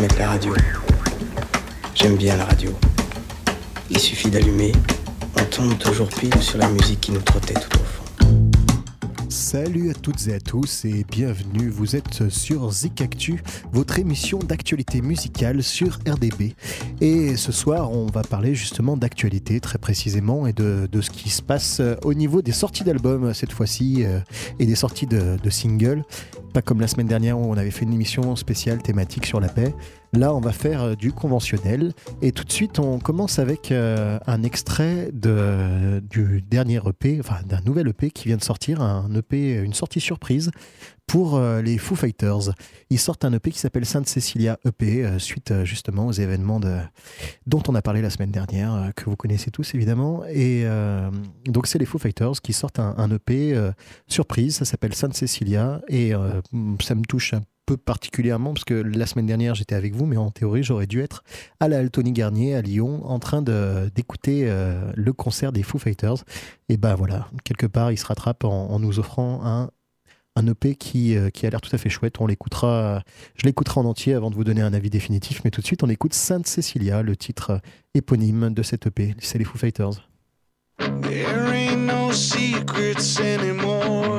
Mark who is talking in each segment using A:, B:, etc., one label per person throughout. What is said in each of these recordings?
A: mettre la radio. J'aime bien la radio. Il suffit d'allumer, on tombe toujours pile sur la musique qui nous trottait tout au fond.
B: Salut à toutes et à tous et bienvenue, vous êtes sur Zik Actu, votre émission d'actualité musicale sur RDB. Et ce soir, on va parler justement d'actualité très précisément et de ce qui se passe au niveau des sorties d'albums cette fois-ci et des sorties de singles. Pas comme la semaine dernière où on avait fait une émission spéciale thématique sur la paix. Là, on va faire du conventionnel. Et tout de suite, on commence avec un extrait du dernier EP, enfin d'un nouvel EP qui vient de sortir, un EP, une sortie surprise pour les Foo Fighters. Ils sortent un EP qui s'appelle Sainte Cecilia EP, suite justement aux événements dont on a parlé la semaine dernière, que vous connaissez tous évidemment. Et donc c'est les Foo Fighters qui sortent un EP surprise, ça s'appelle Sainte Cecilia, et ça me touche un peu particulièrement parce que la semaine dernière j'étais avec vous, mais en théorie j'aurais dû être à la Altony Garnier à Lyon en train d'écouter le concert des Foo Fighters. Et ben voilà, quelque part il se rattrape en nous offrant un EP qui a l'air tout à fait chouette. Je l'écouterai en entier avant de vous donner un avis définitif, mais tout de suite on écoute Sainte Cecilia, le titre éponyme de cet EP, c'est les Foo Fighters.
C: There ain't no secrets anymore.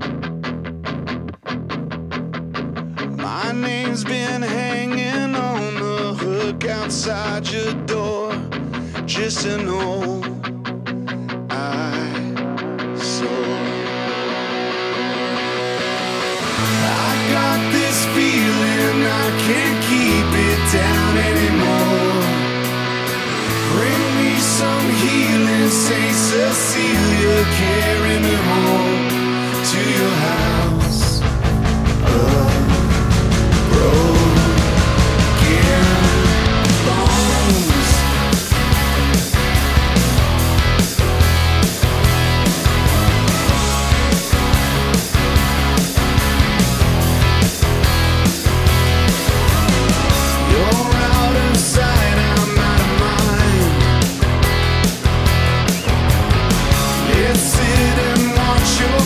C: My name's been hanging on the hook outside your door, just to know I saw. I got this feeling I can't keep it down anymore. Bring me some healing, Saint Cecilia, carry me home to your house. Let's sit and watch your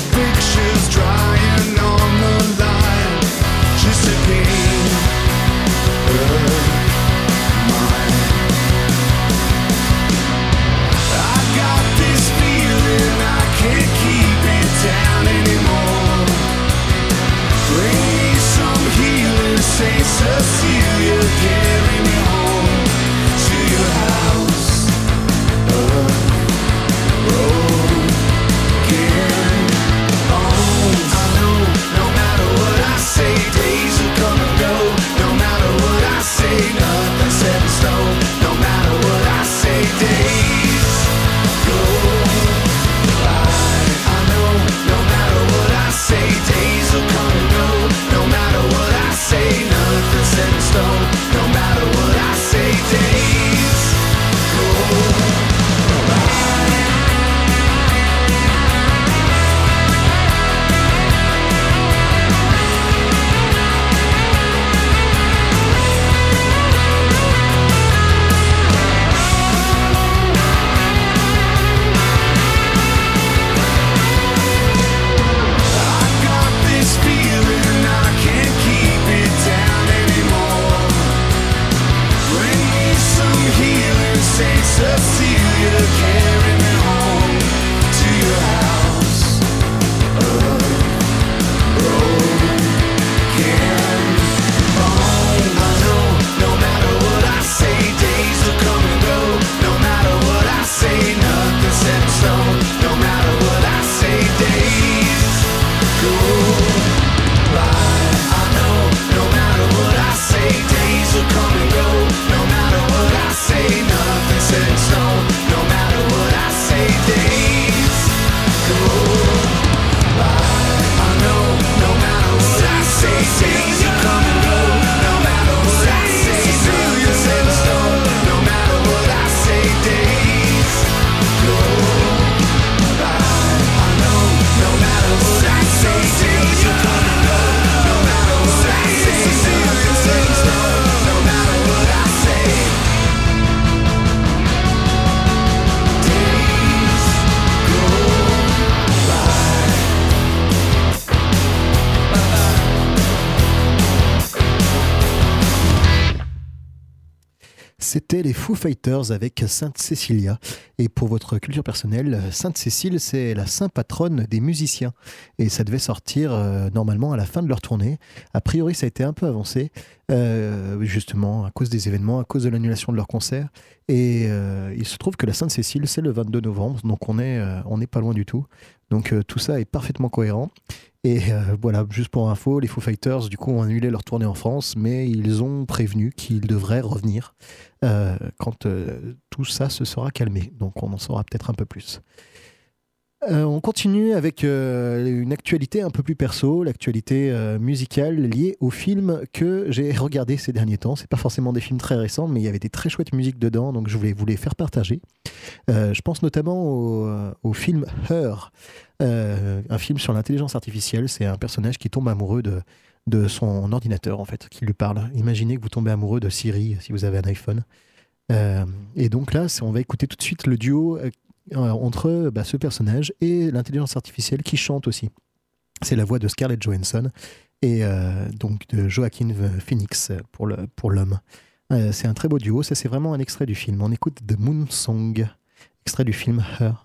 B: C'était les Foo Fighters avec Sainte Cécilia. Et pour votre culture personnelle, Sainte Cécile, c'est la sainte patronne des musiciens. Et ça devait sortir normalement à la fin de leur tournée. A priori, ça a été un peu avancé, justement à cause des événements, à cause de l'annulation de leur concert. Et il se trouve que la Sainte Cécile, c'est le 22 novembre, donc on est pas loin du tout. Donc tout ça est parfaitement cohérent. Et voilà, juste pour info, les Foo Fighters du coup ont annulé leur tournée en France, mais ils ont prévenu qu'ils devraient revenir quand tout ça se sera calmé. Donc on en saura peut-être un peu plus. On continue avec une actualité un peu plus perso, l'actualité musicale liée aux films que j'ai regardés ces derniers temps. C'est pas forcément des films très récents, mais il y avait des très chouettes musiques dedans, donc je voulais vous les faire partager. Je pense notamment au film Her, un film sur l'intelligence artificielle. C'est un personnage qui tombe amoureux de son ordinateur, en fait, qui lui parle. Imaginez que vous tombez amoureux de Siri si vous avez un iPhone. Et donc là, on va écouter tout de suite le duo entre ce personnage et l'intelligence artificielle qui chante aussi. C'est la voix de Scarlett Johansson et donc de Joaquin Phoenix pour l'homme. C'est un très beau duo, ça c'est vraiment un extrait du film. On écoute The Moon Song, extrait du film Her.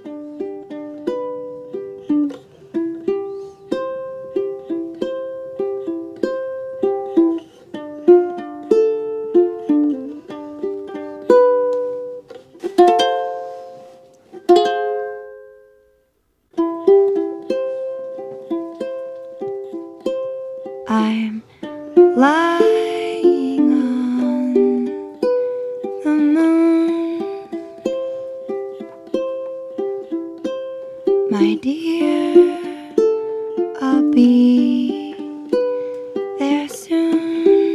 D: I'm lying on the moon, my dear, I'll be there soon.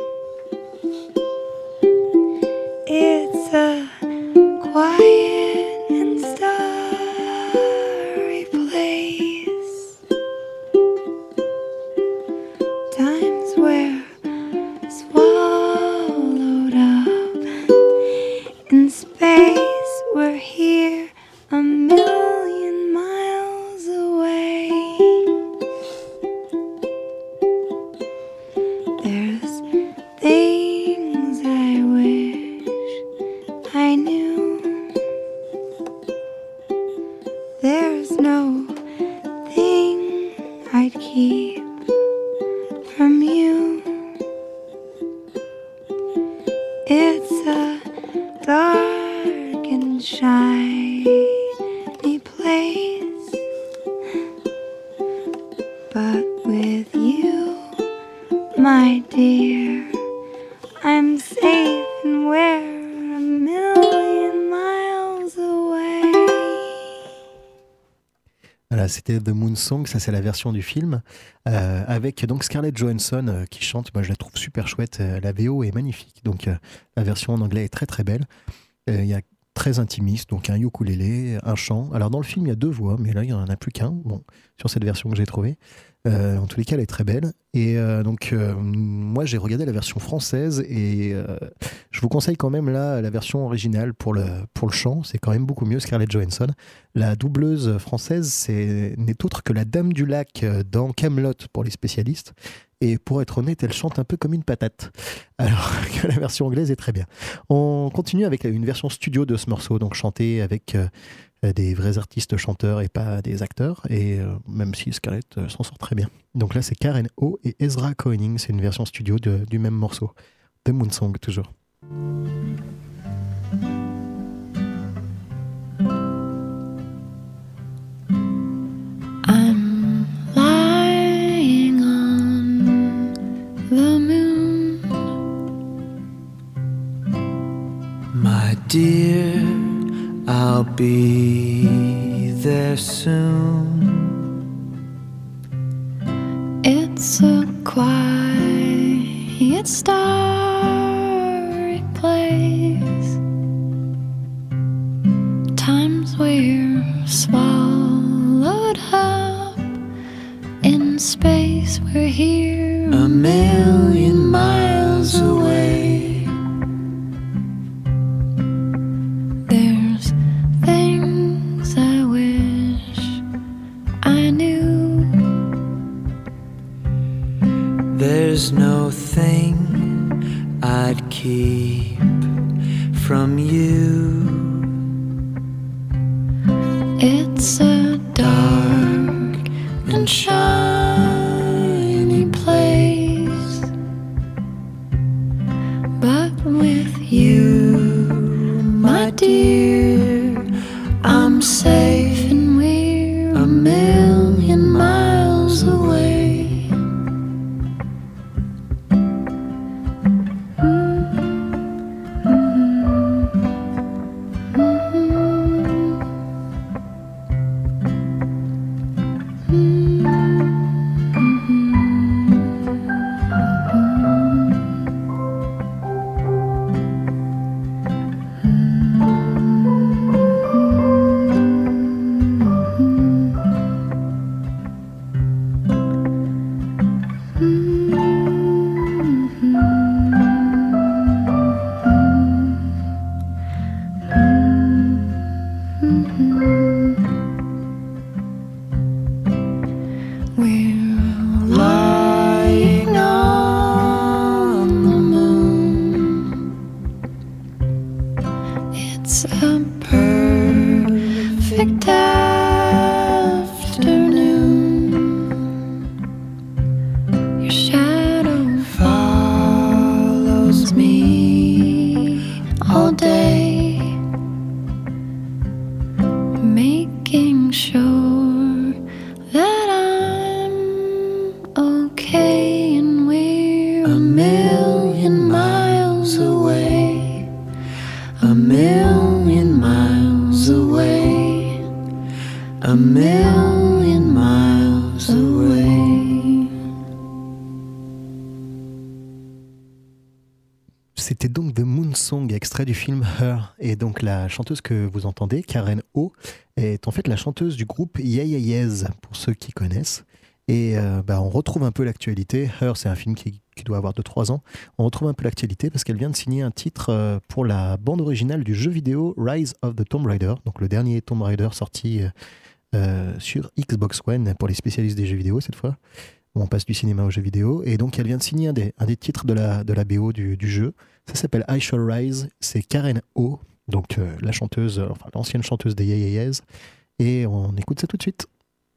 D: It's a quiet and starry place, times were swallowed up in space. We're here a million miles away. There's things I wish I knew. There's no thing I'd keep from you. It's a dark and shiny place, but with you, my dear, I'm safe and we're a million miles away.
B: Voilà, c'était The Moon Song, ça c'est la version du film, avec donc Scarlett Johansson qui chante. Moi je la trouve super chouette, la VO est magnifique, donc la version en anglais est très très belle. Il y a très intimiste, donc un ukulélé, un chant. Alors dans le film il y a 2 voix, mais là il n'y en a plus qu'un, bon, sur cette version que j'ai trouvée. En tous les cas elle est très belle. Et donc moi j'ai regardé la version française et je vous conseille quand même là la version originale pour le chant. C'est quand même beaucoup mieux, Scarlett Johansson. La doubleuse française n'est autre que la Dame du Lac dans Kaamelott pour les spécialistes. Et pour être honnête, elle chante un peu comme une patate. Alors que la version anglaise est très bien. On continue avec une version studio de ce morceau, donc chanté avec des vrais artistes chanteurs et pas des acteurs. Et même si Scarlett s'en sort très bien. Donc là, c'est Karen O et Ezra Koenig. C'est une version studio du même morceau. The Moon Song, toujours.
D: I'm lying on the moon,
C: My dear, I'll be there soon.
D: it's a quiet, starry place, times we're swallowed up in space. We're here
C: A million miles away.
D: There's things I wish I knew.
C: There's no thing I'd keep from you.
D: It's a dark and shiny place, but with you, my dear, I'm safe and we're a million miles away.
B: C'était donc The Moon Song, extrait du film Her. Et donc la chanteuse que vous entendez, Karen O, est en fait la chanteuse du groupe Yeah Yeah Yeahs, pour ceux qui connaissent. Et on retrouve un peu l'actualité. Her, c'est un film qui doit avoir 2-3 ans. On retrouve un peu l'actualité parce qu'elle vient de signer un titre pour la bande originale du jeu vidéo Rise of the Tomb Raider, donc le dernier Tomb Raider sorti sur Xbox One, pour les spécialistes des jeux vidéo cette fois. On passe du cinéma aux jeux vidéo. Et donc elle vient de signer un des titres de la BO du jeu. Ça s'appelle I Shall Rise. C'est Karen O, donc la chanteuse, enfin l'ancienne chanteuse des Yeah Yeah Yeahs. Et on écoute ça tout de suite.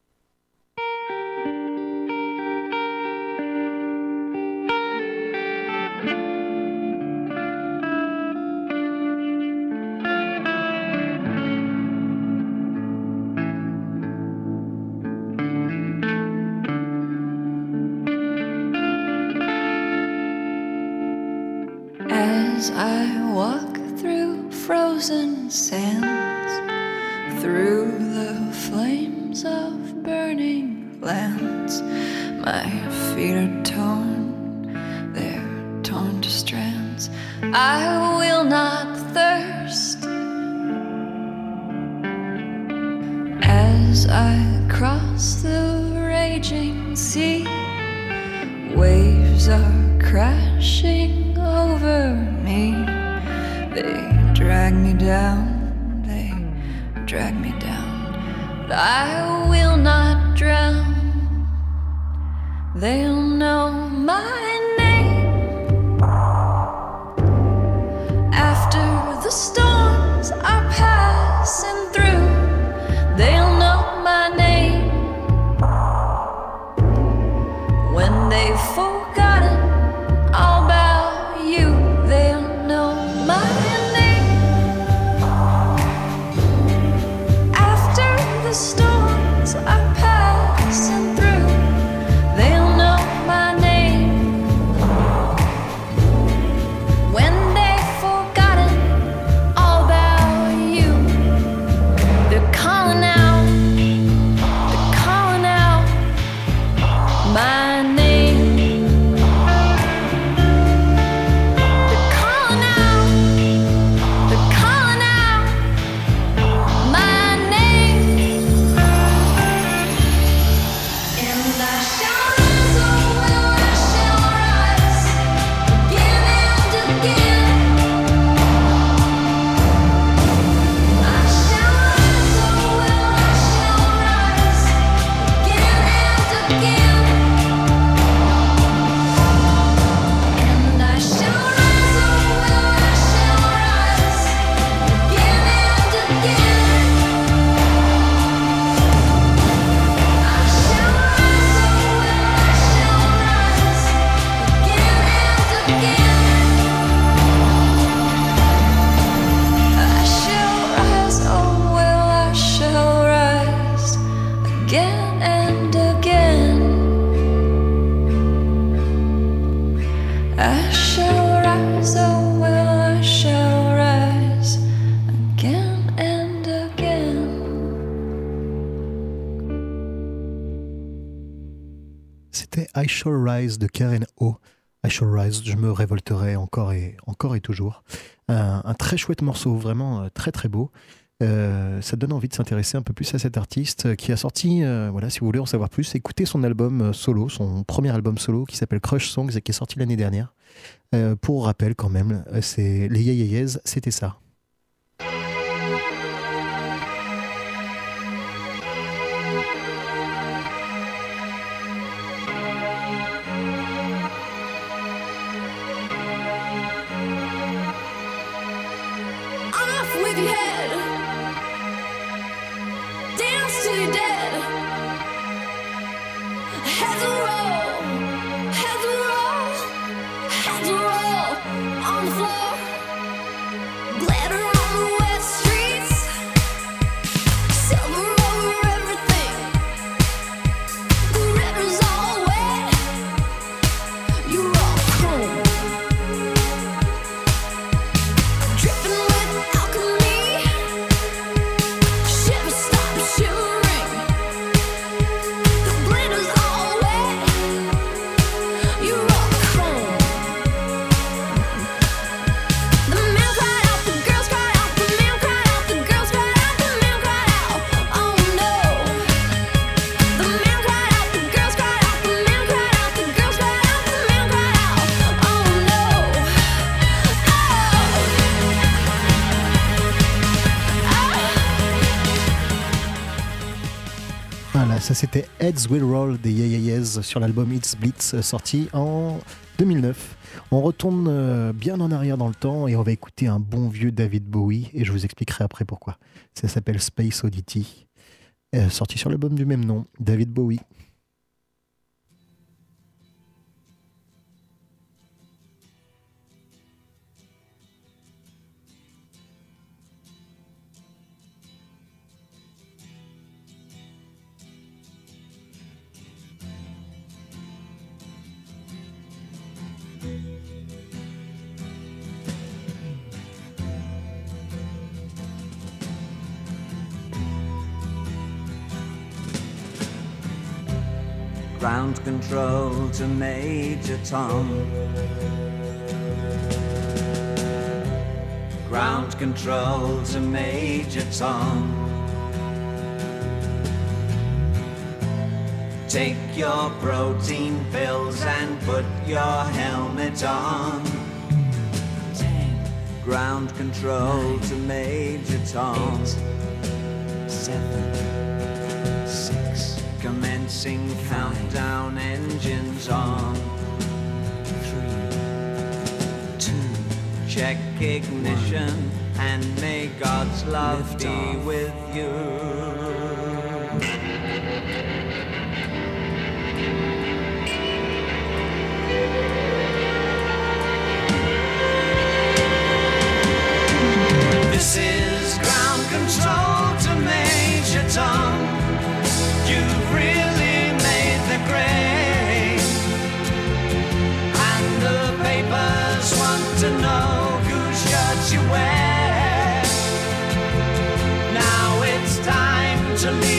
E: As I walk through frozen sands, through the flames of burning lands, my feet are torn, they're torn to strands. I will not thirst. As I cross the raging sea, waves are crashing over me. They drag me down, they drag me down, but I will not drown. They'll know my name. After the storms are passing through, they'll know my name. When they've forgotten all about you, they'll know my name. After the storms are passing through, they'll know my name. When they've forgotten all about you, they're calling out my name. They're calling out my name. And I shall rise, oh well, I shall rise again and again. I shall rise, oh well, I shall rise again and again. And I shall rise, oh well, I shall rise
B: C'était I Shall Rise de Karen O. I Shall Rise, je me révolterai encore et toujours. Un très chouette morceau, vraiment très très beau. Ça donne envie de s'intéresser un peu plus à cet artiste qui a sorti, voilà, si vous voulez en savoir plus, écoutez son album solo, son premier album solo qui s'appelle Crush Songs et qui est sorti l'année dernière. Pour rappel quand même, c'est les Yeah Yeah Yeahs, c'était ça.
E: Off with your head, dance till you're dead. Heads will roll, heads will roll, heads will roll on the floor. Glitter on the wet streets, silver over everything. The river's all wet, you're all chrome. Dripping with alchemy, shiver stop shivering. The glitter's all wet, you're all chrome. The man cried out, the girls cried out, the man cried out, the girls cried out, the man cried out. Oh no. The man cried out, the girls cried out, the man cried out, the girls cried out, the man cried out. Oh no.
B: Voilà, ça c'était Heads Will Roll des Yeah Yeah Yeahs sur l'album It's Blitz sorti en 2009. On retourne bien en arrière dans le temps et on va écouter un bon vieux David Bowie et je vous expliquerai après pourquoi. Ça s'appelle Space Oddity, sorti sur l'album du même nom, David Bowie.
F: Ground control to Major Tom. Ground control to Major Tom. Take your protein pills and put your helmet on. 10. Ground control 9, to Major Tom. 8, 7, 6. Commencing 5, countdown, engines on. 3, 2. Check ignition and may God's love be off with you. This is ground control to Major Tom. You've really made the grade, and the papers want to know whose shirts you wear. Now it's time to leave.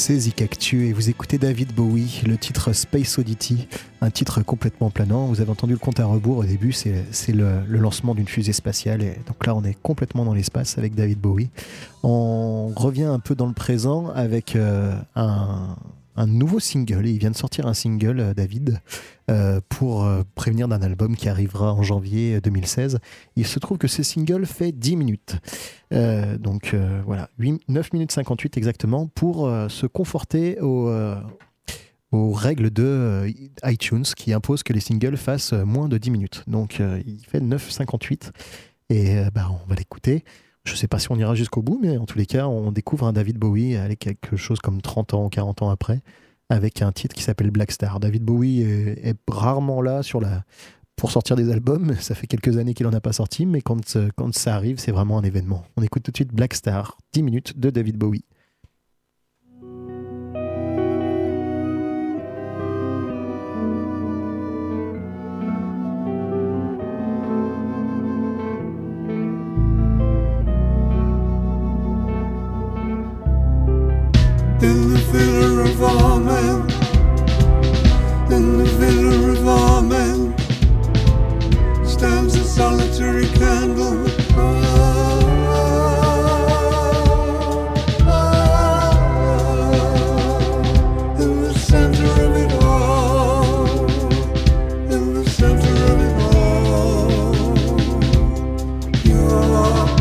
B: c'est Zik Actu et vous écoutez David Bowie, le titre Space Oddity, un titre complètement planant. Vous avez entendu le compte à rebours au début, c'est le lancement d'une fusée spatiale et donc là on est complètement dans l'espace avec David Bowie. On revient un peu dans le présent avec un nouveau single. Il vient de sortir un single, David, pour prévenir d'un album qui arrivera en janvier 2016. Il se trouve que ce single fait 10 minutes. Donc voilà, 9 minutes 58 exactement, pour se conforter aux règles de iTunes qui imposent que les singles fassent moins de 10 minutes. Donc il fait 9,58 et on va l'écouter. Je ne sais pas si on ira jusqu'au bout, mais en tous les cas, on découvre un David Bowie avec quelque chose comme 30 ans, 40 ans après, avec un titre qui s'appelle Black Star. David Bowie est rarement là pour sortir des albums. Ça fait quelques années qu'il n'en a pas sorti, mais quand ça arrive, c'est vraiment un événement. On écoute tout de suite Black Star, 10 minutes de David Bowie.
G: In the villa of our men, in the villa of our men, stands a solitary candle. In the center of it all, in the center of it all, your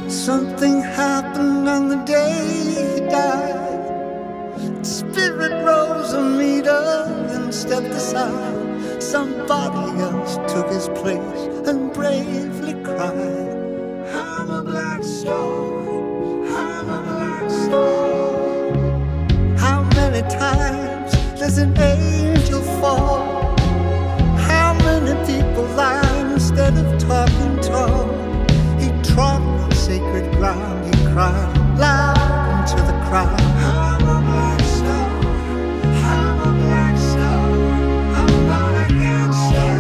G: Something happened on the day he died. Spirit rose a meter and stepped aside. Somebody else took his place and bravely cried, I'm a black star, I'm a black star. How many times does an angel fall? How many people lie instead of talking tall? He trod on sacred ground, he cried loud into the crowd, I'm a black star, I'm a black star, I'm not a gangster.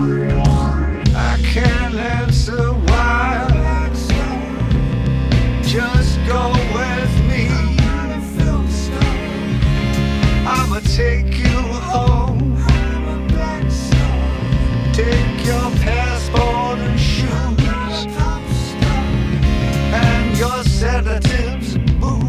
G: I can't answer why, just go with me. I'ma take you home, take your passport and shoes and your sedatives, boo.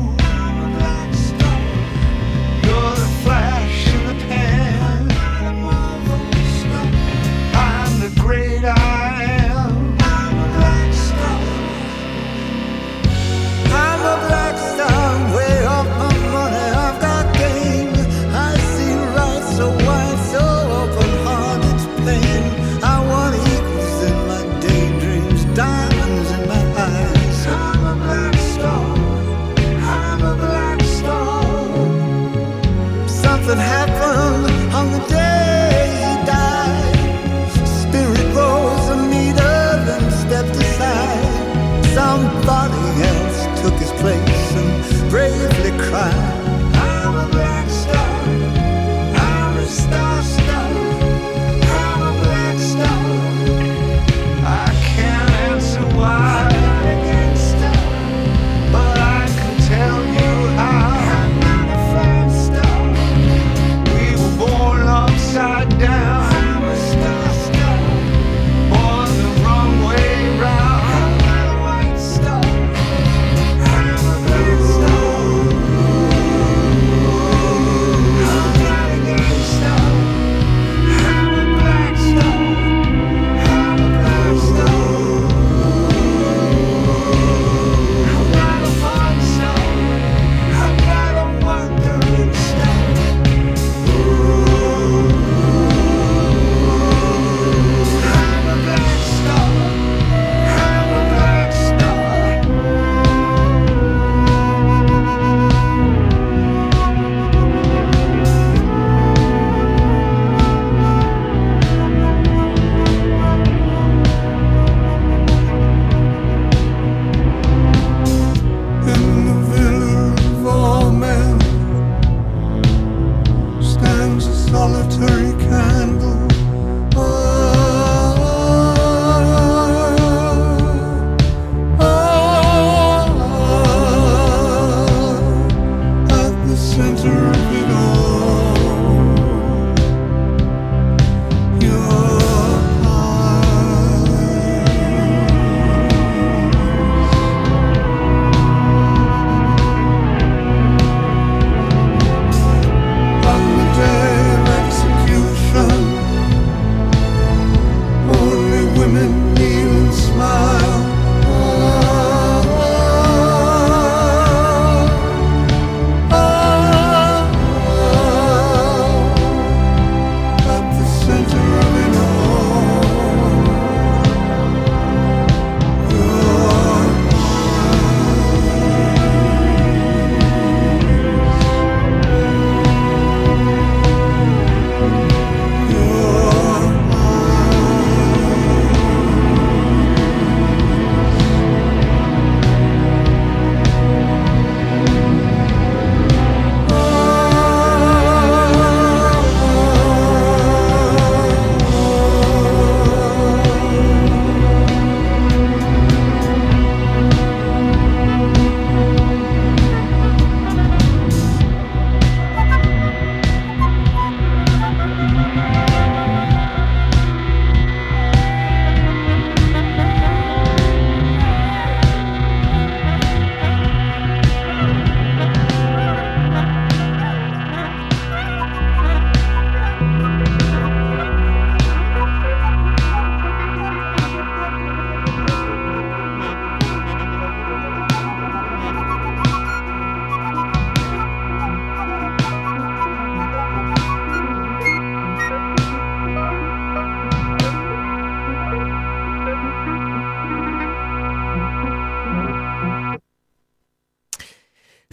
G: You're the flash in the pan, I'm the great I am.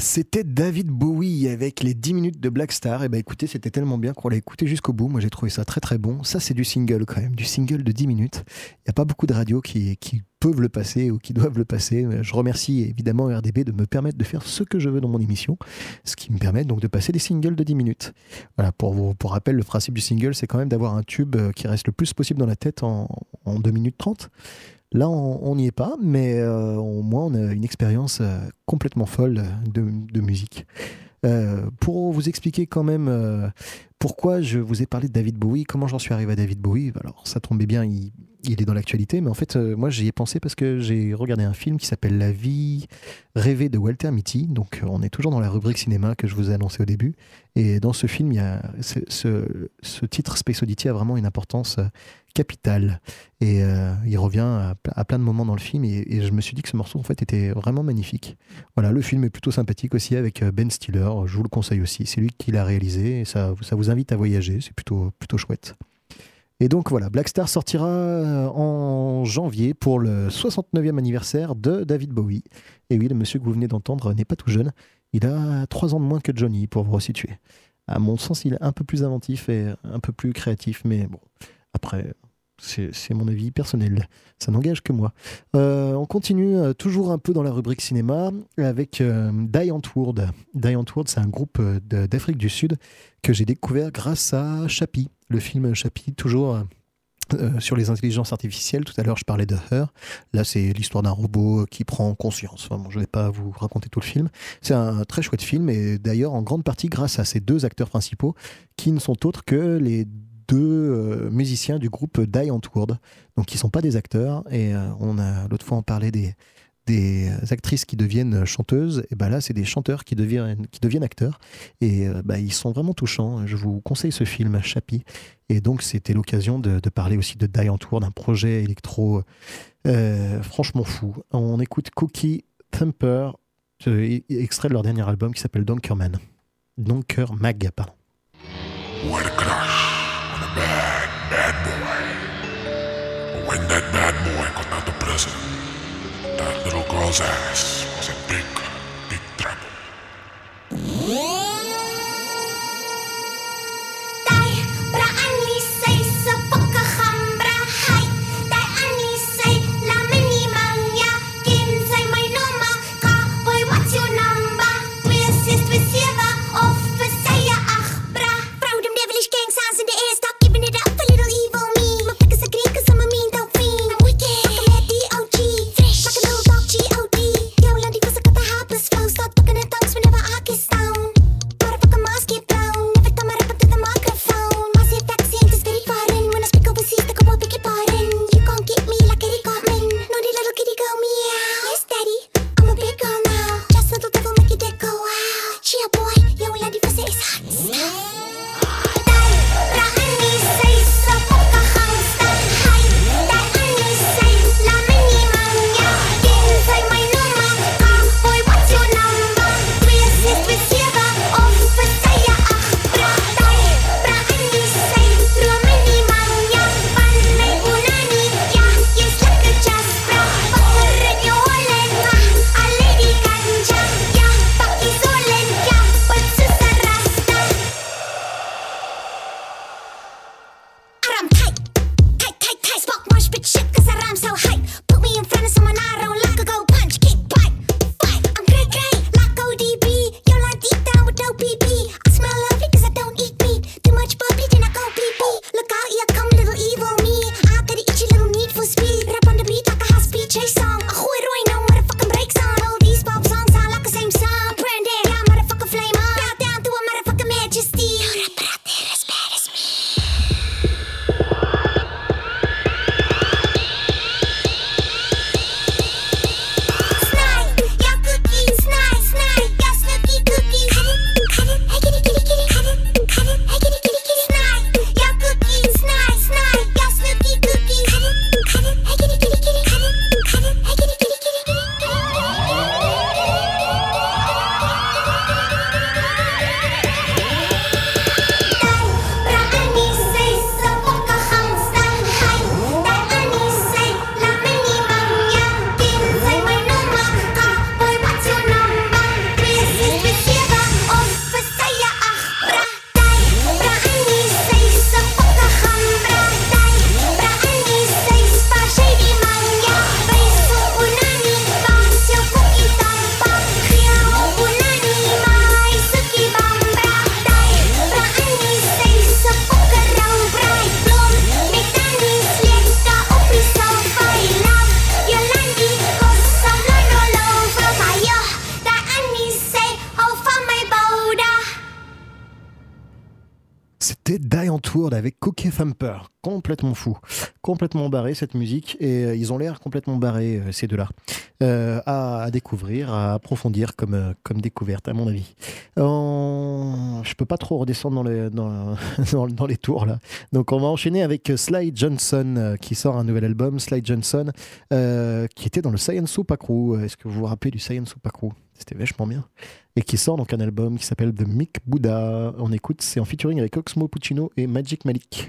B: C'était David Bowie avec les 10 minutes de Black Star. Et bah écoutez, c'était tellement bien qu'on l'a écouté jusqu'au bout. Moi j'ai trouvé ça très très bon. Ça c'est du single quand même, du single de 10 minutes. Il n'y a pas beaucoup de radios qui peuvent le passer ou qui doivent le passer. Je remercie évidemment RDB de me permettre de faire ce que je veux dans mon émission. Ce qui me permet donc de passer des singles de 10 minutes. Voilà, pour rappel, le principe du single c'est quand même d'avoir un tube qui reste le plus possible dans la tête en 2 minutes 30. Là, on n'y est pas, mais au moins on a une expérience complètement folle de musique. Pour vous expliquer quand même pourquoi je vous ai parlé de David Bowie, comment j'en suis arrivé à David Bowie, alors ça tombait bien, il est dans l'actualité, mais en fait, moi j'y ai pensé parce que j'ai regardé un film qui s'appelle La vie rêvée de Walter Mitty, donc on est toujours dans la rubrique cinéma que je vous ai annoncé au début, et dans ce film, il y a ce titre Space Oddity a vraiment une importance capitale, et il revient à plein de moments dans le film, et je me suis dit que ce morceau en fait était vraiment magnifique. Voilà, le film est plutôt sympathique aussi avec Ben Stiller, je vous le conseille aussi, c'est lui qui l'a réalisé, et ça vous invite à voyager, c'est plutôt chouette. Et donc voilà, Black Star sortira en janvier pour le 69e anniversaire de David Bowie. Et oui, le monsieur que vous venez d'entendre n'est pas tout jeune, il a 3 ans de moins que Johnny, pour vous resituer. À mon sens, il est un peu plus inventif et un peu plus créatif, mais bon, après, c'est mon avis personnel, ça n'engage que moi. On continue toujours un peu dans la rubrique cinéma avec Die Antwoord. Die Antwoord, c'est un groupe d'Afrique du Sud que j'ai découvert grâce à Chappie, le film Chappie, toujours sur les intelligences artificielles. Tout à l'heure, je parlais de Her. Là, c'est l'histoire d'un robot qui prend conscience. Enfin, bon, je ne vais pas vous raconter tout le film. C'est un très chouette film, et d'ailleurs, en grande partie grâce à ces 2 acteurs principaux qui ne sont autres que les 2 musiciens du groupe Die Antwoord, donc qui ne sont pas des acteurs, et on a l'autre fois on parlait des actrices qui deviennent chanteuses, et ben là c'est des chanteurs qui deviennent acteurs, et ils sont vraiment touchants. Je vous conseille ce film Chappie, et donc c'était l'occasion de parler aussi de Die Antwoord, un projet électro franchement fou. On écoute Cookie Thumper, extrait de leur dernier album qui s'appelle Donkerman. Donkermag, pardon.
H: What a crush on a bad boy. When that bad boy got out of prison, that little girl's ass was in big trouble.
E: Start
B: en tour avec Cookie Thumper, complètement fou, complètement barré cette musique, et ils ont l'air complètement barrés ces deux-là, à découvrir, à approfondir comme découverte à mon avis. Je peux pas trop redescendre dans les tours là, donc on va enchaîner avec Sly Johnson qui sort un nouvel album, Sly Johnson, qui était dans le Science Soupa Crew. Est-ce que vous vous rappelez du Science Soupa Crew? C'était vachement bien. Et qui sort donc un album qui s'appelle The Mick Buddha. On écoute, c'est en featuring avec Oxmo Puccino et Magic Malik.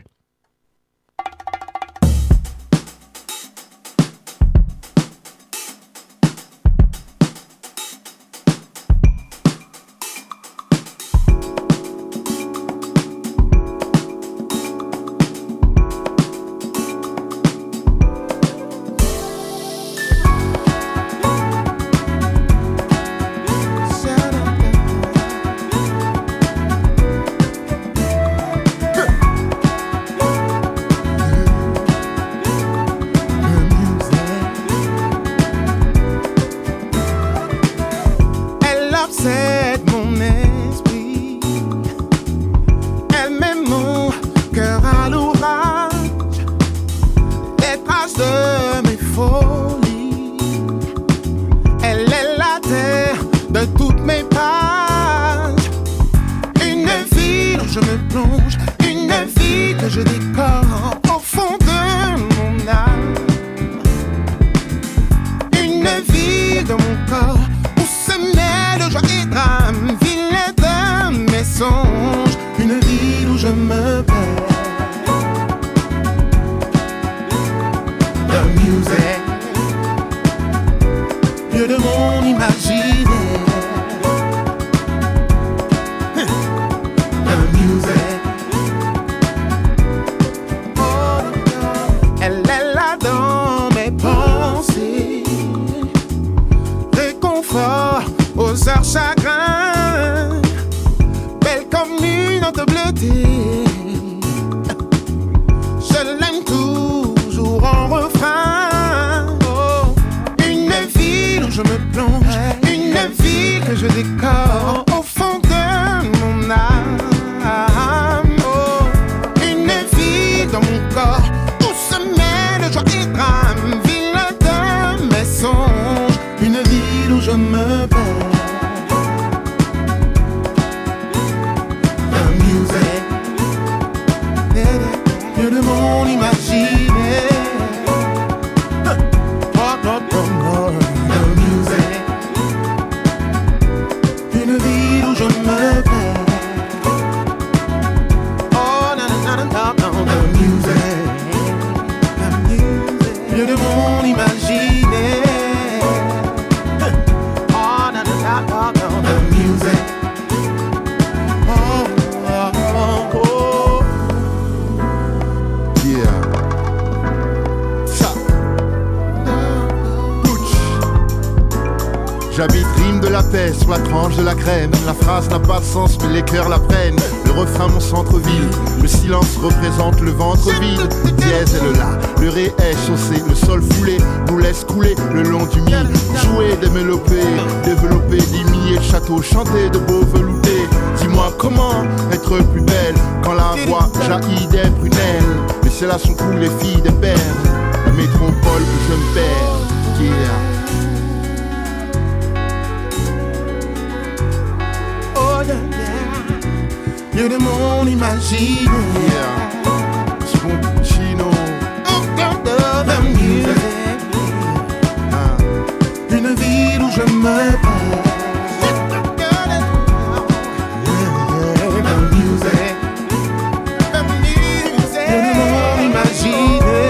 I: J'habite rime de la paix sur la tranche de la crème. La phrase n'a pas de sens mais les cœurs la prennent. Le refrain mon centre-ville, le silence représente le ventre vide. Le dièse et le la, le ré est chaussé, le sol foulé nous laisse couler le long du mille. Jouer des mélopées, développer des milliers de châteaux, chanter de beaux veloutés. Dis-moi comment être plus belle quand la voix jaillit des prunelles. Mais c'est là son coup les filles des pères, la métropole que je me perds. Yeah.
J: You're the monde imaginé.
I: Yeah. Oxmo Puccino.
J: The music. Une ville où je me perds. The music. The music. You're the monde imaginé.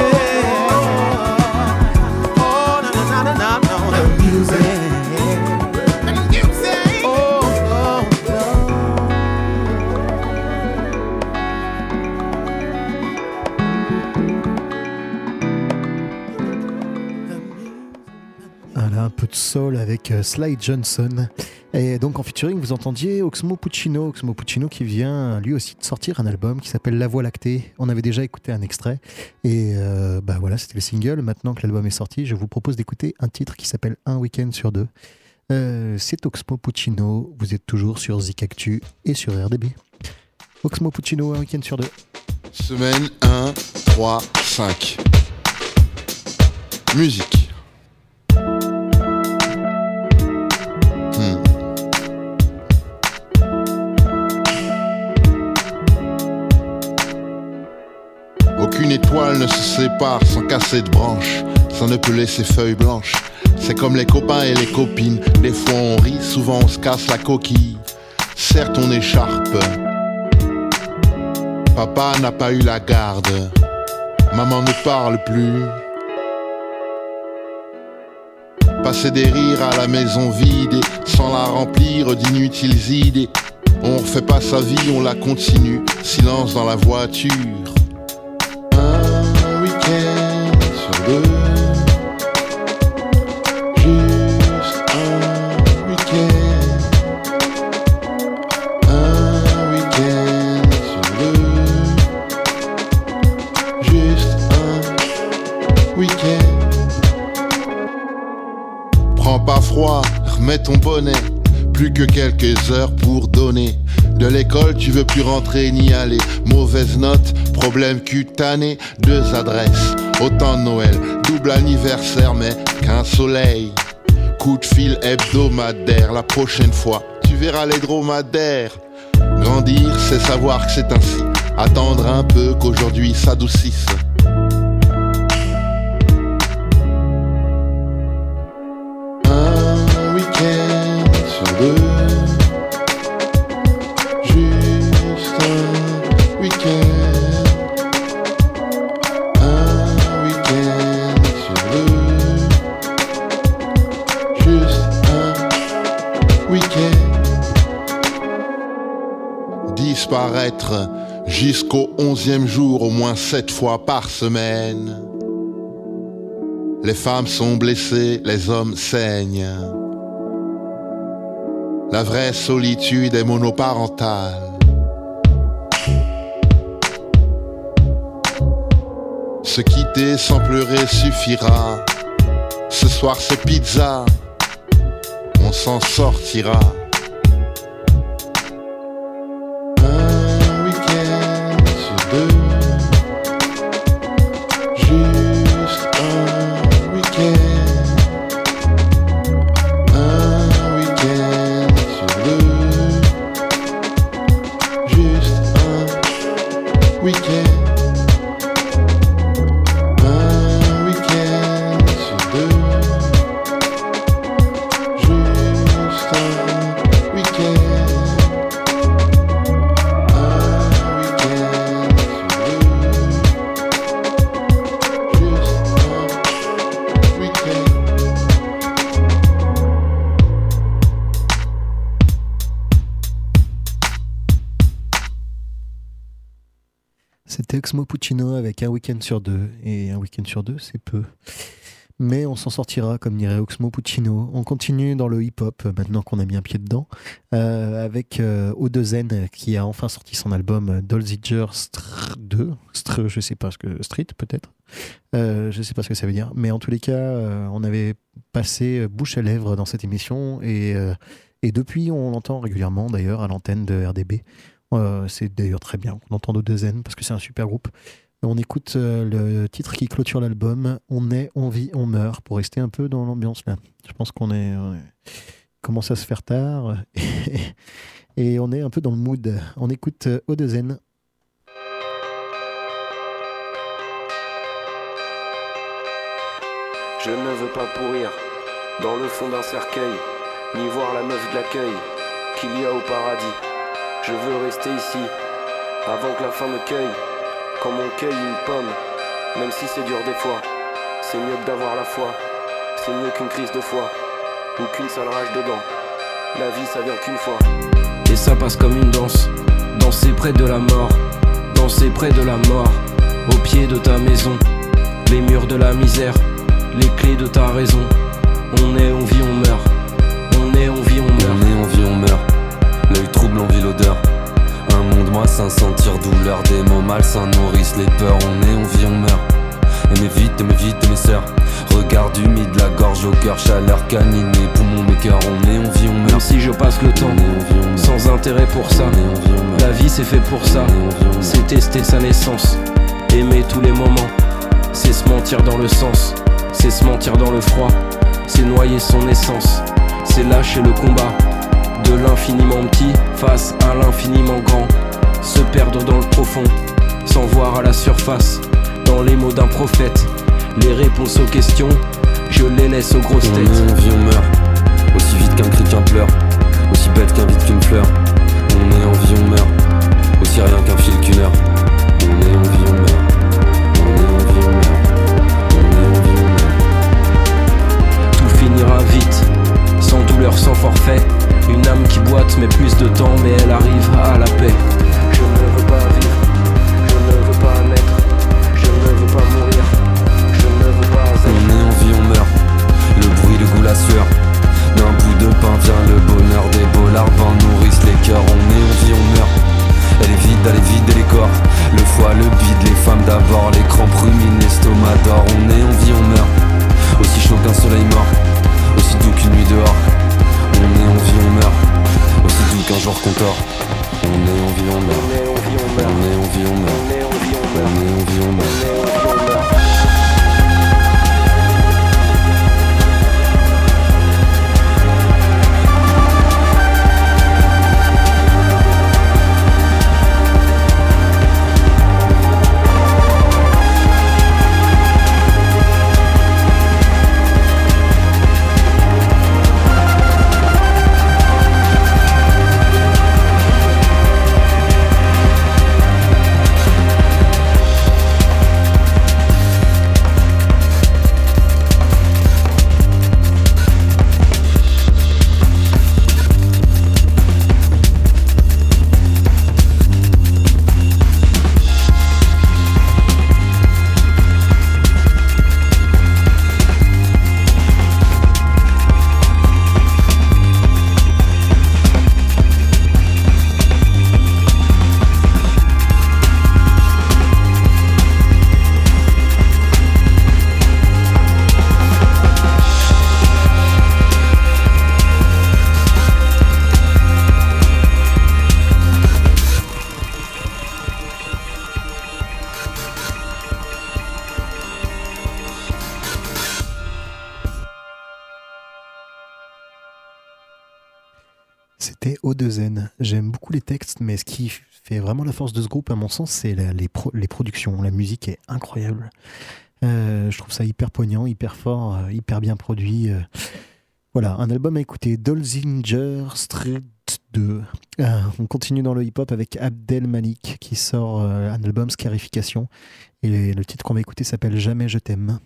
J: Oh, no, no, no, no, no. The music.
B: Un peu de soul avec Sly Johnson. Et donc en featuring, vous entendiez Oxmo Puccino. Oxmo Puccino qui vient lui aussi de sortir un album qui s'appelle La Voie Lactée. On avait déjà écouté un extrait. Et voilà, c'était le single. Maintenant que l'album est sorti, je vous propose d'écouter un titre qui s'appelle Un week-end sur deux. C'est Oxmo Puccino. Vous êtes toujours sur Zik Actu et sur RDB. Oxmo Puccino, Un week-end sur deux.
I: Semaine 1, 3, 5. Musique. Aucune étoile ne se sépare sans casser de branche. Ça ne peut laisser feuilles blanches. C'est comme les copains et les copines. Des fois on rit, souvent on se casse la coquille. Certes on écharpe. Papa n'a pas eu la garde. Maman ne parle plus. Passer des rires à la maison vide et sans la remplir d'inutiles idées. On refait pas sa vie, on la continue. Silence dans la voiture. Un week-end sur deux. Juste un week-end. Un week-end sur deux. Juste un week-end. Prends pas froid, remets ton bonnet. Plus que quelques heures pour donner. De l'école, tu veux plus rentrer ni aller. Mauvaise note, problème cutané. 2 adresses, autant de Noël. Double anniversaire, mais qu'un soleil. Coup de fil hebdomadaire. La prochaine fois, tu verras les dromadaires. Grandir, c'est savoir que c'est ainsi. Attendre un peu qu'aujourd'hui s'adoucisse. Un week-end sur deux. Juste un week-end. Un week-end sur deux. Juste un week-end. Disparaître jusqu'au 11e jour, au moins 7 fois par semaine. Les femmes sont blessées, les hommes saignent. La vraie solitude est monoparentale. Se quitter sans pleurer suffira. Ce soir c'est pizza. On s'en sortira. Un week-end sur deux. Juste un week-end. Un week-end sur deux. Juste un week-end. Un week-end sur deux. Juste un week-end.
B: C'était Oxmo Puccino avec un week-end sur deux. Et un week-end sur deux, c'est peu. Mais on s'en sortira, comme dirait Oxmo Puccino. On continue dans le hip-hop, maintenant qu'on a mis un pied dedans, avec O2N, qui a enfin sorti son album Dolziger 2. Je sais pas ce que... Street, peut-être. Je sais pas ce que ça veut dire. Mais en tous les cas, on avait passé bouche à lèvres dans cette émission. Et depuis, on l'entend régulièrement, d'ailleurs, à l'antenne de RDB. C'est d'ailleurs très bien qu'on entende O2N, parce que c'est un super groupe. On écoute le titre qui clôture l'album, On est, on vit, on meurt, pour rester un peu dans l'ambiance là. Je pense qu'on commence à se faire tard et on est un peu dans le mood. On écoute O2N.
K: Je ne veux pas pourrir dans le fond d'un cercueil, ni voir la meuf de l'accueil qu'il y a au paradis. Je veux rester ici avant que la fin me cueille. Quand mon cueille une pomme, même si c'est dur des fois, c'est mieux que d'avoir la foi. C'est mieux qu'une crise de foi ou qu'une sale rage dedans. La vie ça vient qu'une fois. Et ça passe comme une danse. Danser près de la mort, danser près de la mort. Au pied de ta maison, les murs de la misère, les clés de ta raison. On est, on vit, on meurt. On est, on vit, on meurt.
L: On est, on vit, on meurt. L'œil trouble, on vit l'odeur. Un monde malsain, sentir douleur. Des mots malsains nourrissent les peurs. On est, on vit, on meurt. Aimez vite, mes sœurs. Regard humide, la gorge au cœur, chaleur canine, mes poumons, mes cœurs, on est, on vit, on meurt.
K: Même si je passe le temps, sans intérêt pour ça, la vie c'est fait pour ça, c'est tester sa naissance. Aimer tous les moments, c'est se mentir dans le sens, c'est se mentir dans le froid, c'est noyer son essence, c'est lâcher le combat, de l'infiniment petit face à l'infiniment grand, se perdre dans le profond, sans voir à la surface, dans les mots d'un prophète, les réponses aux questions, je les laisse aux grosses têtes.
L: On vit, on meurt, aussi vite qu'un cri qu'un pleur, aussi bête qu'un vide qu'une fleur. On est en vie, on meurt, aussi rien qu'un fil qu'une heure. On est en vie, on meurt, on est en vie, on meurt, on est en vie, on meurt.
K: Tout finira vite, sans douleur, sans forfait. Une âme qui boite met plus de temps, mais elle arrive à la paix. Je ne veux pas vivre, je ne veux pas naître, je ne veux pas mourir, je ne veux pas être.
L: On est en vie, on meurt, le bruit, le goût, la sueur. D'un bout de pain vient le bonheur, des beaux larbins nourrissent les cœurs. On est en vie, on meurt, elle est vide, et les corps. Le foie, le bide, les femmes d'abord, les crampes ruminent, l'estomac d'or. On est en vie, on meurt, aussi chaud qu'un soleil mort, aussi doux qu'une nuit dehors. On est en vie, on meurt, aussi doux qu'un jour qu'on tord. On est en vie, on meurt, on est en vie, on meurt, on est en vie, on meurt, on est en vie, on meurt, on est en vie, on meurt.
B: C'était O2N. J'aime beaucoup les textes, mais ce qui fait vraiment la force de ce groupe, à mon sens, c'est les productions. La musique est incroyable. Je trouve ça hyper poignant, hyper fort, hyper bien produit. Voilà, un album à écouter, Dolzinger Street 2. On continue dans le hip-hop avec Abdel Malik qui sort un album Scarification. Et le titre qu'on va écouter s'appelle Jamais je t'aime.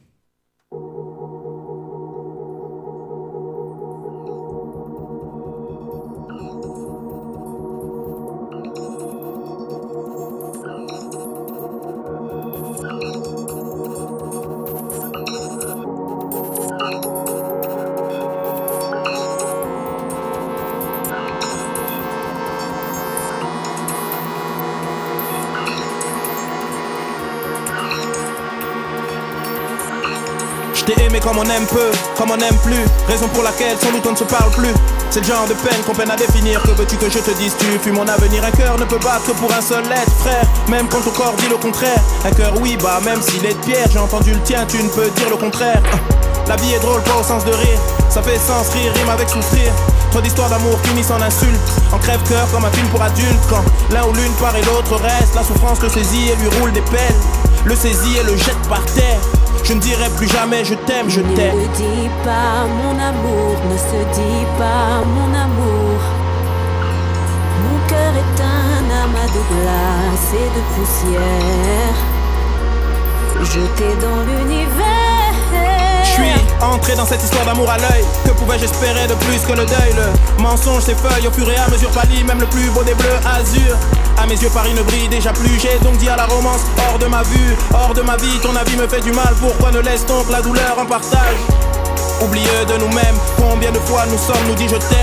M: Je t'ai aimé comme on aime peu, comme on n'aime plus. Raison pour laquelle sans doute on ne se parle plus. C'est le genre de peine qu'on peine à définir. Que veux-tu que je te dise, tu fuis mon avenir. Un cœur ne peut battre pour un seul être, frère. Même quand ton corps dit le contraire. Un cœur oui, bah même s'il est de pierre. J'ai entendu le tien, tu ne peux dire le contraire. La vie est drôle, pas au sens de rire. Ça fait sens, rire, rime avec souffrir. Trop d'histoires d'amour finissent en insultes. En crève-cœur comme un film pour adultes. Quand l'un ou l'une part et l'autre reste, la souffrance le saisit et lui roule des pelles. Le saisit et le jette par terre. Je ne dirai plus jamais je t'aime, je t'aime.
D: Ne dis pas mon amour, ne se dit pas mon amour. Mon cœur est un amas de glace et de poussière. Jeté dans l'univers.
M: Je suis entré dans cette histoire d'amour à l'œil. Que pouvais-je espérer de plus que le deuil? Le mensonge s'effeuille au fur et à mesure pâlit. Même le plus beau des bleus azur. À mes yeux Paris ne brille déjà plus. J'ai donc dit à la romance, hors de ma vue, hors de ma vie. Ton avis me fait du mal, pourquoi ne laisse-t-on que la douleur en partage? Oublieux de nous-mêmes, combien de fois nous sommes nous dit je t'aime.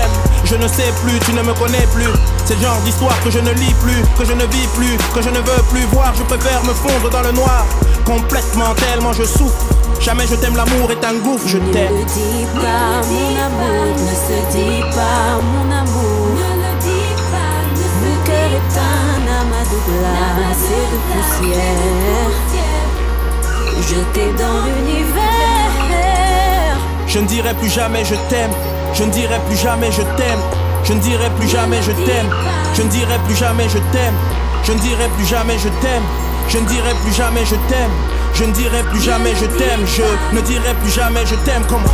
M: Je ne sais plus, tu ne me connais plus. C'est le genre d'histoire que je ne lis plus, que je ne vis plus, que je ne veux plus voir. Je préfère me fondre dans le noir, complètement tellement je souffre. Jamais je t'aime, l'amour est un gouffre, je t'aime.
D: Ne le dis pas, mon amour, ne se dit pas, mon amour. Ne le dis pas, mon cœur est un amas de glace et de poussière. Jeté dans l'univers.
M: Je ne dirai plus jamais je t'aime. Je ne dirai plus jamais je t'aime. Je ne dirai plus jamais je t'aime. Je ne dirai plus jamais je t'aime. Je ne dirai plus jamais je t'aime. Je ne dirai plus jamais je t'aime. Je ne dirai plus jamais je t'aime. Je ne dirai plus jamais je t'aime. Comment?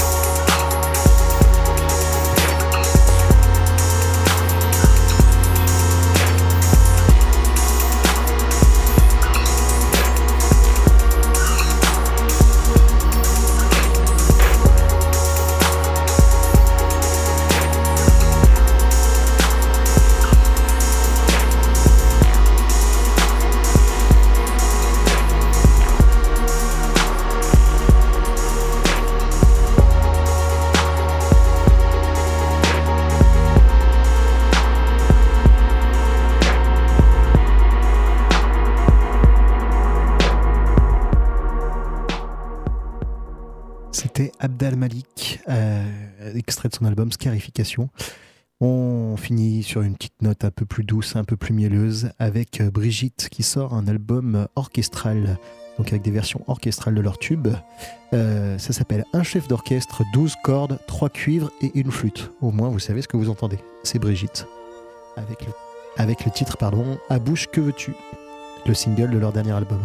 B: C'était Abdel Malik, extrait de son album Scarification. On finit sur une petite note un peu plus douce, un peu plus mielleuse, avec Brigitte qui sort un album orchestral, donc avec des versions orchestrales de leurs tubes. Ça s'appelle Un chef d'orchestre, 12 cordes, 3 cuivres et une flûte. Au moins vous savez ce que vous entendez. C'est Brigitte. Avec le titre, À bouche que veux-tu, le single de leur dernier album.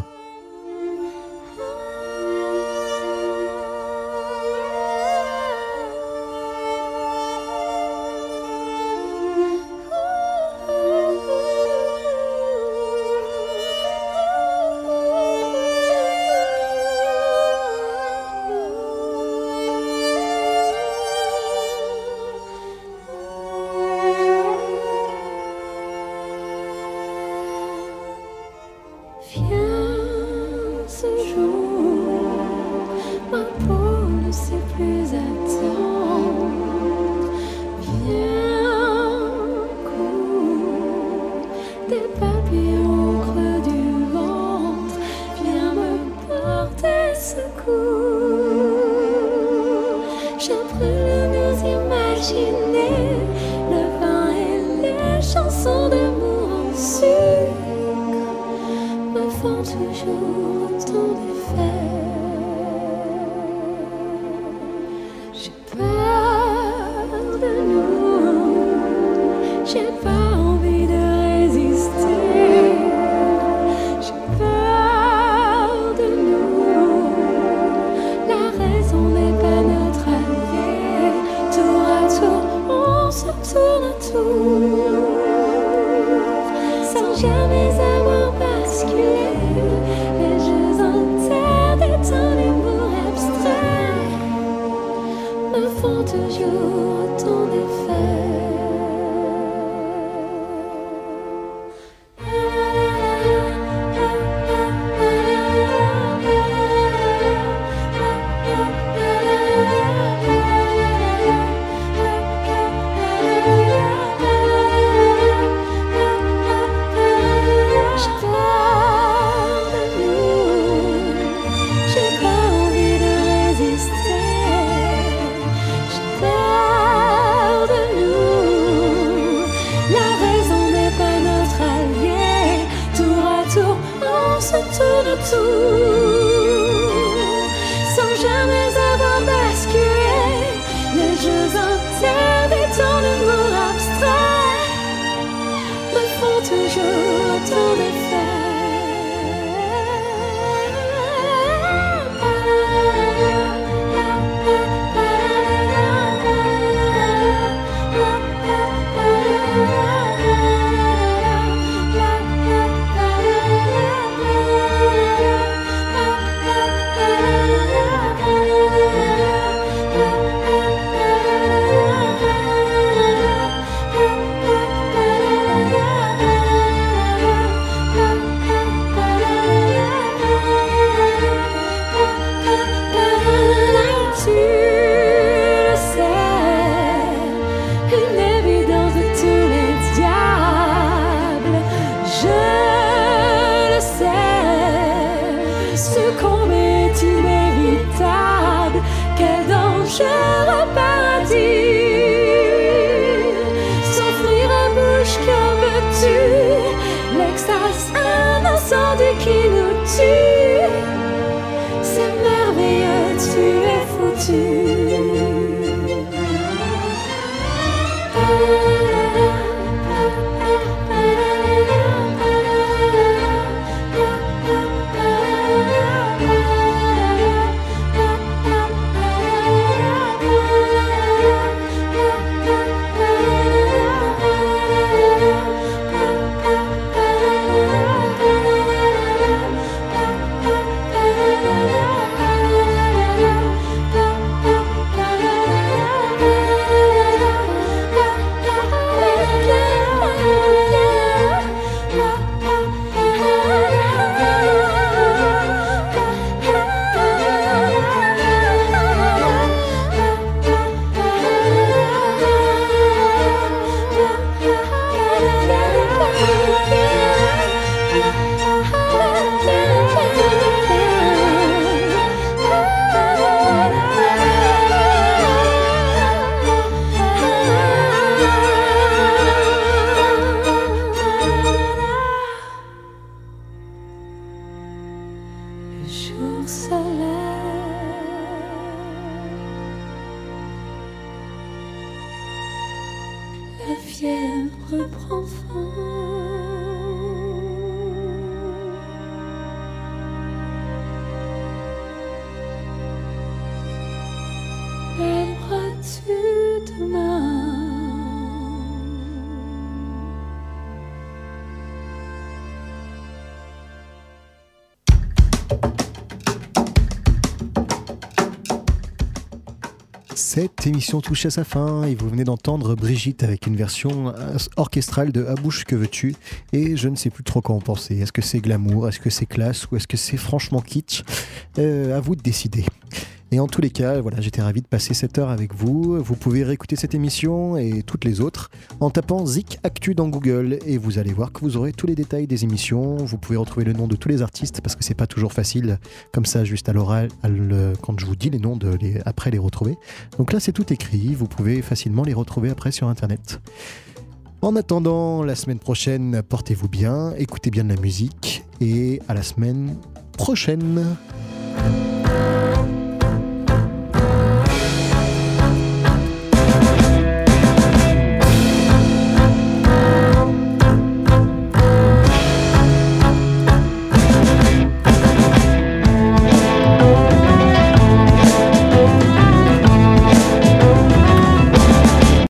E: J'ai peur de nous.
D: foutu. C'est merveilleux, tu es foutu. La fièvre prend fond. Aimeras-tu demain?
B: Cette émission touche à sa fin et vous venez d'entendre Brigitte avec une version orchestrale de À bouche que veux-tu, et je ne sais plus trop quoi en penser. Est-ce que c'est glamour, est-ce que c'est classe ou est-ce que c'est franchement kitsch? À vous de décider. Et en tous les cas, voilà, j'étais ravi de passer cette heure avec vous. Vous pouvez réécouter cette émission et toutes les autres en tapant Zik Actu dans Google et vous allez voir que vous aurez tous les détails des émissions. Vous pouvez retrouver le nom de tous les artistes parce que c'est pas toujours facile comme ça juste à l'oral quand je vous dis les noms après les retrouver. Donc là c'est tout écrit, vous pouvez facilement les retrouver après sur internet. En attendant la semaine prochaine, portez-vous bien, écoutez bien de la musique et à la semaine prochaine.